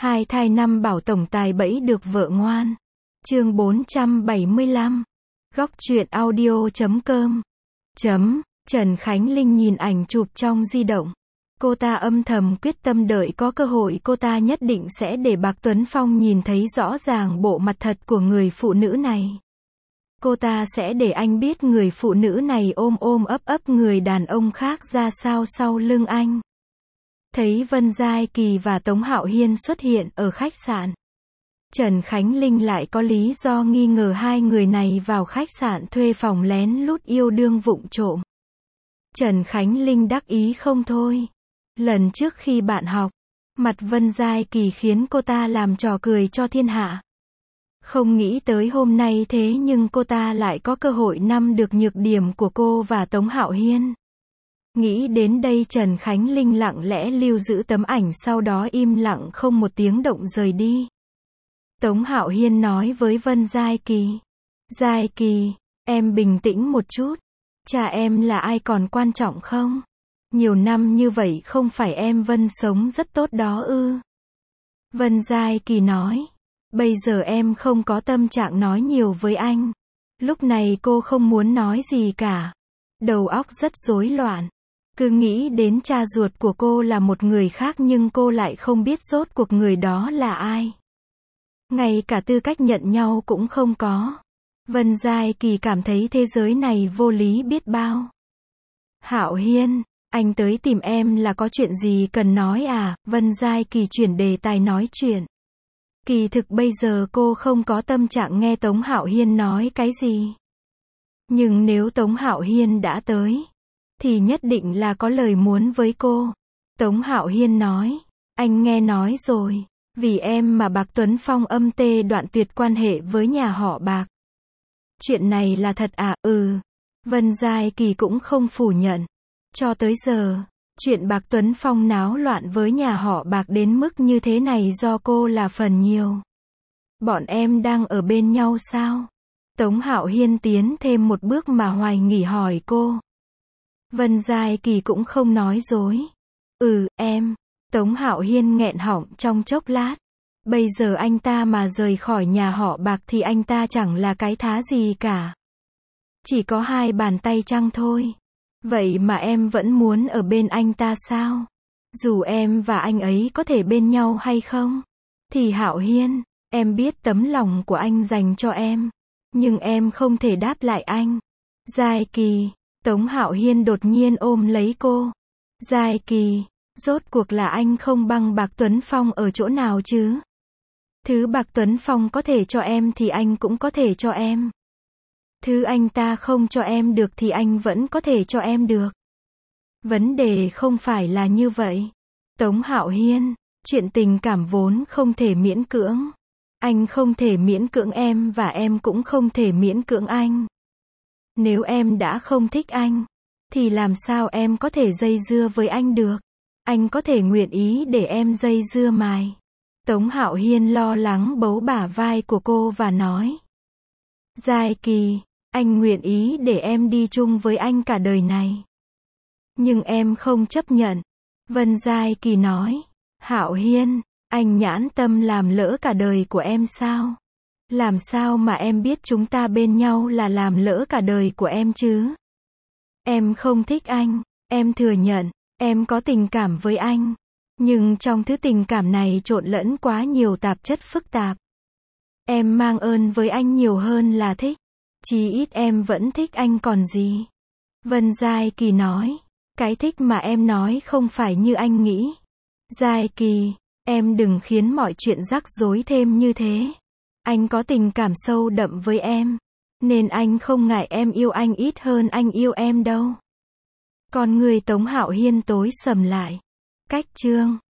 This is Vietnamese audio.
Hai thai năm bảo tổng tài bẫy được vợ ngoan. Chương 475. Góc truyện audio.com. Trần Khánh Linh nhìn ảnh chụp trong di động. Cô ta âm thầm quyết tâm đợi có cơ hội cô ta nhất định sẽ để Bạc Tuấn Phong nhìn thấy rõ ràng bộ mặt thật của người phụ nữ này. Cô ta sẽ để anh biết người phụ nữ này ôm ôm ấp người đàn ông khác ra sao sau lưng anh. Thấy Vân Giai Kỳ và Tống Hạo Hiên xuất hiện ở khách sạn. Trần Khánh Linh lại có lý do nghi ngờ hai người này vào khách sạn thuê phòng lén lút yêu đương vụng trộm. Trần Khánh Linh đắc ý không thôi. Lần trước khi bạn học, mặt Vân Giai Kỳ khiến cô ta làm trò cười cho thiên hạ. Không nghĩ tới hôm nay thế nhưng cô ta lại có cơ hội nắm được nhược điểm của cô và Tống Hạo Hiên. Nghĩ đến đây Trần Khánh Linh lặng lẽ lưu giữ tấm ảnh sau đó im lặng không một tiếng động rời đi. Tống Hạo Hiên nói với Vân Giai Kỳ. Giai Kỳ, em bình tĩnh một chút. Cha em là ai còn quan trọng không? Nhiều năm như vậy không phải em Vân sống rất tốt đó ư? Vân Giai Kỳ nói. Bây giờ em không có tâm trạng nói nhiều với anh. Lúc này cô không muốn nói gì cả. Đầu óc rất rối loạn. Cứ nghĩ đến cha ruột của cô là một người khác nhưng cô lại không biết rốt cuộc người đó là ai. Ngay cả tư cách nhận nhau cũng không có. Vân Giai Kỳ cảm thấy thế giới này vô lý biết bao. Hạo Hiên, anh tới tìm em là có chuyện gì cần nói à? Vân Giai Kỳ chuyển đề tài nói chuyện. Kỳ thực bây giờ cô không có tâm trạng nghe Tống Hạo Hiên nói cái gì. Nhưng nếu Tống Hạo Hiên đã tới, thì nhất định là có lời muốn với cô. Tống Hạo Hiên nói, anh nghe nói rồi, vì em mà Bạc Tuấn Phong âm tê đoạn tuyệt quan hệ với nhà họ Bạc. Chuyện này là thật à? Ừ. Vân Giai Kỳ cũng không phủ nhận. Cho tới giờ, chuyện Bạc Tuấn Phong náo loạn với nhà họ Bạc đến mức như thế này do cô là phần nhiều. Bọn em đang ở bên nhau sao? Tống Hạo Hiên tiến thêm một bước mà hoài nghi hỏi cô. Vân Giai Kỳ cũng không nói dối. Ừ, em. Tống Hạo Hiên nghẹn họng trong chốc lát. Bây giờ anh ta mà rời khỏi nhà họ Bạc thì anh ta chẳng là cái thá gì cả. Chỉ có hai bàn tay trắng thôi. Vậy mà em vẫn muốn ở bên anh ta sao? Dù em và anh ấy có thể bên nhau hay không? Thì Hạo Hiên, em biết tấm lòng của anh dành cho em. Nhưng em không thể đáp lại anh. Giai Kỳ, Tống Hạo Hiên đột nhiên ôm lấy cô. Giai Kỳ, rốt cuộc là anh không bằng Bạc Tuấn Phong ở chỗ nào chứ? Thứ Bạc Tuấn Phong có thể cho em thì anh cũng có thể cho em. Thứ anh ta không cho em được thì anh vẫn có thể cho em được. Vấn đề không phải là như vậy. Tống Hạo Hiên, chuyện tình cảm vốn không thể miễn cưỡng. Anh không thể miễn cưỡng em và em cũng không thể miễn cưỡng anh. Nếu em đã không thích anh, thì làm sao em có thể dây dưa với anh được? Anh có thể nguyện ý để em dây dưa mài. Tống Hạo Hiên lo lắng bấu bả vai của cô và nói. Giai Kỳ, anh nguyện ý để em đi chung với anh cả đời này. Nhưng em không chấp nhận. Vân Giai Kỳ nói. Hạo Hiên, anh nhãn tâm làm lỡ cả đời của em sao? Làm sao mà em biết chúng ta bên nhau là làm lỡ cả đời của em chứ? Em không thích anh, em thừa nhận, em có tình cảm với anh. Nhưng trong thứ tình cảm này trộn lẫn quá nhiều tạp chất phức tạp. Em mang ơn với anh nhiều hơn là thích. Chí ít em vẫn thích anh còn gì. Vân Giai Kỳ nói. Cái thích mà em nói không phải như anh nghĩ. Giai Kỳ, em đừng khiến mọi chuyện rắc rối thêm như thế. Anh có tình cảm sâu đậm với em. Nên anh không ngại em yêu anh ít hơn anh yêu em đâu. Con người Tống Hạo Hiên tối sầm lại. Cách chương